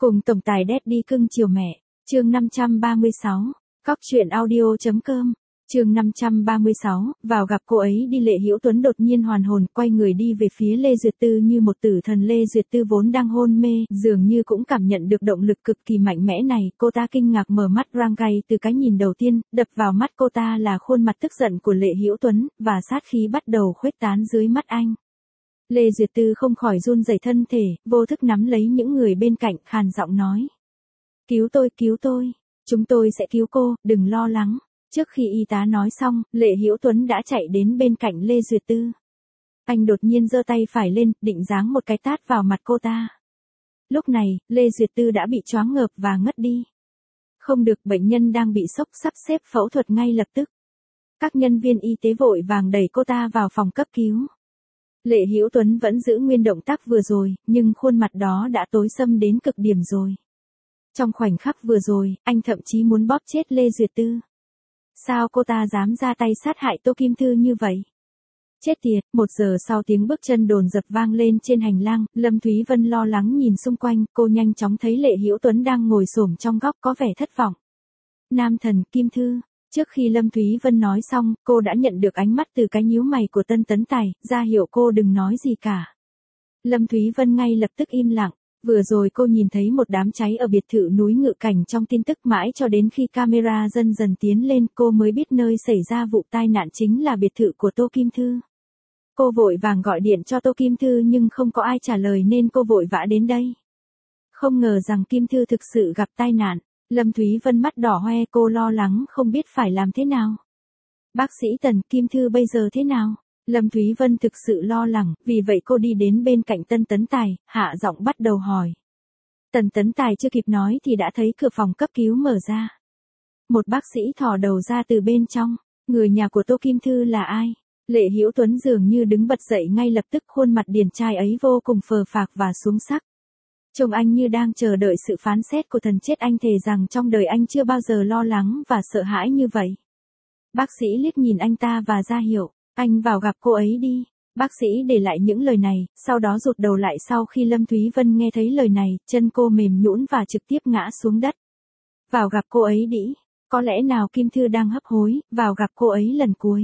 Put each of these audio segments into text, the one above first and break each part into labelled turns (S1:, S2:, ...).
S1: Cùng tổng tài Daddy cưng chiều mẹ, chương 536, cóc truyện audio.com, chương 536, vào gặp cô ấy đi. Lệ Hữu Tuấn đột nhiên hoàn hồn, quay người đi về phía Lê Duyệt Tư như một tử thần. Lê Duyệt Tư vốn đang hôn mê, dường như cũng cảm nhận được động lực cực kỳ mạnh mẽ này, cô ta kinh ngạc mở mắt rang gay. Từ cái nhìn đầu tiên, đập vào mắt cô ta là khuôn mặt tức giận của Lệ Hữu Tuấn, và sát khí bắt đầu khuếch tán dưới mắt anh. Lê Duyệt Tư không khỏi run rẩy thân thể, vô thức nắm lấy những người bên cạnh, khàn giọng nói. Cứu tôi, chúng tôi sẽ cứu cô, đừng lo lắng. Trước khi y tá nói xong, Lệ Hữu Tuấn đã chạy đến bên cạnh Lê Duyệt Tư. Anh đột nhiên giơ tay phải lên, định giáng một cái tát vào mặt cô ta. Lúc này, Lê Duyệt Tư đã bị choáng ngợp và ngất đi. Không được, bệnh nhân đang bị sốc, sắp xếp phẫu thuật ngay lập tức. Các nhân viên y tế vội vàng đẩy cô ta vào phòng cấp cứu. Lệ Hữu Tuấn vẫn giữ nguyên động tác vừa rồi, nhưng khuôn mặt đó đã tối sầm đến cực điểm rồi. Trong khoảnh khắc vừa rồi, anh thậm chí muốn bóp chết Lê Duyệt Tư. Sao cô ta dám ra tay sát hại Tô Kim Thư như vậy? Chết tiệt. 1 giờ sau, tiếng bước chân dồn dập vang lên trên hành lang. Lâm Thúy Vân lo lắng nhìn xung quanh, cô nhanh chóng thấy Lệ Hữu Tuấn đang ngồi xổm trong góc có vẻ thất vọng. Nam thần Kim Thư. Trước khi Lâm Thúy Vân nói xong, cô đã nhận được ánh mắt từ cái nhíu mày của Tân Tấn Tài, ra hiệu cô đừng nói gì cả. Lâm Thúy Vân ngay lập tức im lặng. Vừa rồi cô nhìn thấy một đám cháy ở biệt thự núi Ngự Cảnh trong tin tức, mãi cho đến khi camera dần dần tiến lên cô mới biết nơi xảy ra vụ tai nạn chính là biệt thự của Tô Kim Thư. Cô vội vàng gọi điện cho Tô Kim Thư nhưng không có ai trả lời nên cô vội vã đến đây. Không ngờ rằng Kim Thư thực sự gặp tai nạn. Lâm Thúy Vân mắt đỏ hoe, cô lo lắng không biết phải làm thế nào. Bác sĩ Tần, Kim Thư bây giờ thế nào? Lâm Thúy Vân thực sự lo lắng, vì vậy cô đi đến bên cạnh Tân Tấn Tài, hạ giọng bắt đầu hỏi. Tần Tấn Tài chưa kịp nói thì đã thấy cửa phòng cấp cứu mở ra. Một bác sĩ thò đầu ra từ bên trong. Người nhà của Tô Kim Thư là ai? Lệ Hữu Tuấn dường như đứng bật dậy ngay lập tức, khuôn mặt điển trai ấy vô cùng phờ phạc và xuống sắc. Trông anh như đang chờ đợi sự phán xét của thần chết. Anh thề rằng trong đời anh chưa bao giờ lo lắng và sợ hãi như vậy. Bác sĩ liếc nhìn anh ta và ra hiệu. Anh vào gặp cô ấy đi. Bác sĩ để lại những lời này, sau đó rụt đầu lại. Sau khi Lâm Thúy Vân nghe thấy lời này, chân cô mềm nhũn và trực tiếp ngã xuống đất. Vào gặp cô ấy đi. Có lẽ nào Kim Thư đang hấp hối, vào gặp cô ấy lần cuối.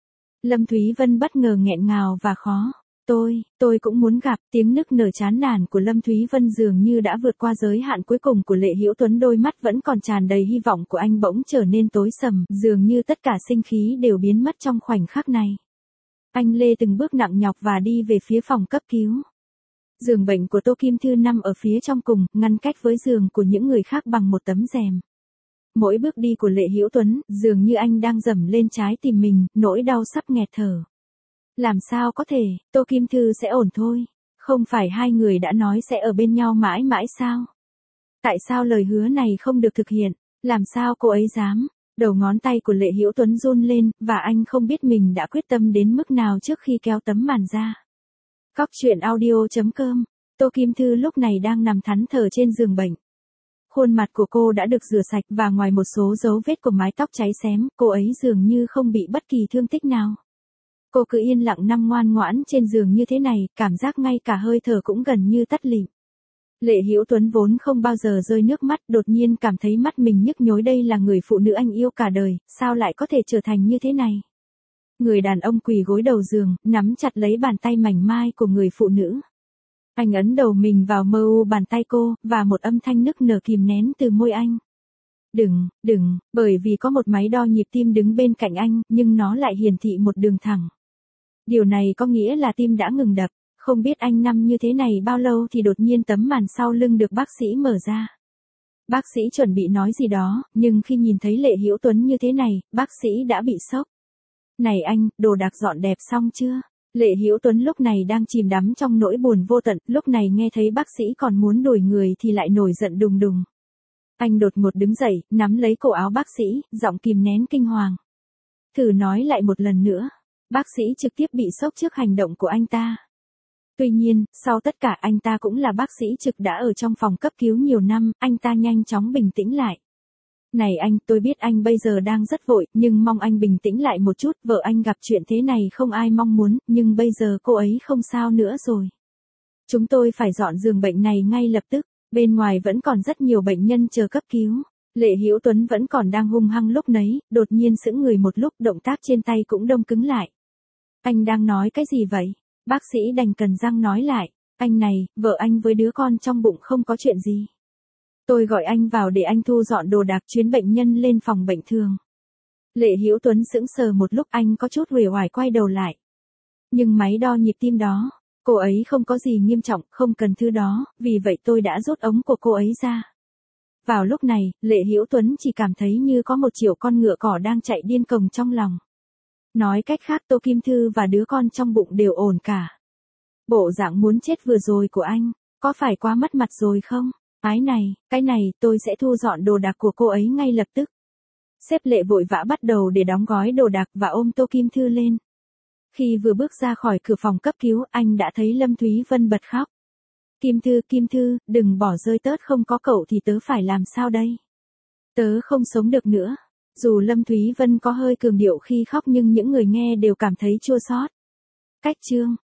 S1: Lâm Thúy Vân bất ngờ nghẹn ngào và khó. Tôi cũng muốn gặp. Tiếng nức nở chán nản của Lâm Thúy Vân dường như đã vượt qua giới hạn cuối cùng của Lệ Hữu Tuấn. Đôi mắt vẫn còn tràn đầy hy vọng của anh bỗng trở nên tối sầm, dường như tất cả sinh khí đều biến mất trong khoảnh khắc này. Anh lê từng bước nặng nhọc và đi về phía phòng cấp cứu. Giường bệnh của Tô Kim Thư nằm ở phía trong cùng, ngăn cách với giường của những người khác bằng một tấm rèm. Mỗi bước đi của Lệ Hữu Tuấn, dường như anh đang dẫm lên trái tim mình, nỗi đau sắp nghẹt thở. Làm sao có thể, Tô Kim Thư sẽ ổn thôi. Không phải hai người đã nói sẽ ở bên nhau mãi mãi sao? Tại sao lời hứa này không được thực hiện? Làm sao cô ấy dám? Đầu ngón tay của Lệ Hữu Tuấn run lên, và anh không biết mình đã quyết tâm đến mức nào trước khi kéo tấm màn ra. Cóc truyện audio.com. Tô Kim Thư lúc này đang nằm thẫn thờ trên giường bệnh. Khuôn mặt của cô đã được rửa sạch và ngoài một số dấu vết của mái tóc cháy xém, cô ấy dường như không bị bất kỳ thương tích nào. Cô cứ yên lặng nằm ngoan ngoãn trên giường như thế này, cảm giác ngay cả hơi thở cũng gần như tắt lịm. Lệ Hữu Tuấn vốn không bao giờ rơi nước mắt, đột nhiên cảm thấy mắt mình nhức nhối. Đây là người phụ nữ anh yêu cả đời, sao lại có thể trở thành như thế này? Người đàn ông quỳ gối đầu giường, nắm chặt lấy bàn tay mảnh mai của người phụ nữ. Anh ấn đầu mình vào mơ u bàn tay cô, và một âm thanh nức nở kìm nén từ môi anh. Đừng, bởi vì có một máy đo nhịp tim đứng bên cạnh anh, nhưng nó lại hiển thị một đường thẳng. Điều này có nghĩa là tim đã ngừng đập. Không biết anh nằm như thế này bao lâu thì đột nhiên tấm màn sau lưng được bác sĩ mở ra. Bác sĩ chuẩn bị nói gì đó, nhưng khi nhìn thấy Lệ Hữu Tuấn như thế này, bác sĩ đã bị sốc. Này anh, đồ đạc dọn đẹp xong chưa? Lệ Hữu Tuấn lúc này đang chìm đắm trong nỗi buồn vô tận, lúc này nghe thấy bác sĩ còn muốn đuổi người thì lại nổi giận đùng đùng. Anh đột ngột đứng dậy, nắm lấy cổ áo bác sĩ, giọng kìm nén kinh hoàng. Thử nói lại một lần nữa. Bác sĩ trực tiếp bị sốc trước hành động của anh ta. Tuy nhiên, sau tất cả anh ta cũng là bác sĩ trực đã ở trong phòng cấp cứu nhiều năm, anh ta nhanh chóng bình tĩnh lại. Này anh, tôi biết anh bây giờ đang rất vội, nhưng mong anh bình tĩnh lại một chút, vợ anh gặp chuyện thế này không ai mong muốn, nhưng bây giờ cô ấy không sao nữa rồi. Chúng tôi phải dọn giường bệnh này ngay lập tức. Bên ngoài vẫn còn rất nhiều bệnh nhân chờ cấp cứu. Lệ Hữu Tuấn vẫn còn đang hung hăng lúc nấy, đột nhiên sững người một lúc, động tác trên tay cũng đông cứng lại. Anh đang nói cái gì vậy? Bác sĩ đành cắn răng nói lại. Anh này, vợ anh với đứa con trong bụng không có chuyện gì. Tôi gọi anh vào để anh thu dọn đồ đạc chuyến bệnh nhân lên phòng bệnh thường. Lệ Hữu Tuấn sững sờ một lúc, anh có chút uể oải quay đầu lại. Nhưng máy đo nhịp tim đó, cô ấy không có gì nghiêm trọng, không cần thứ đó, vì vậy tôi đã rút ống của cô ấy ra. Vào lúc này, Lệ Hữu Tuấn chỉ cảm thấy như có 1 triệu con ngựa cỏ đang chạy điên cuồng trong lòng. Nói cách khác, Tô Kim Thư và đứa con trong bụng đều ổn cả. Bộ dạng muốn chết vừa rồi của anh, có phải quá mất mặt rồi không? Cái này, tôi sẽ thu dọn đồ đạc của cô ấy ngay lập tức. Sếp Lệ vội vã bắt đầu để đóng gói đồ đạc và ôm Tô Kim Thư lên. Khi vừa bước ra khỏi cửa phòng cấp cứu, anh đã thấy Lâm Thúy Vân bật khóc. Kim Thư, đừng bỏ rơi tớt, không có cậu thì tớ phải làm sao đây? Tớ không sống được nữa. Dù Lâm Thúy Vân có hơi cường điệu khi khóc nhưng những người nghe đều cảm thấy chua xót. Cách chương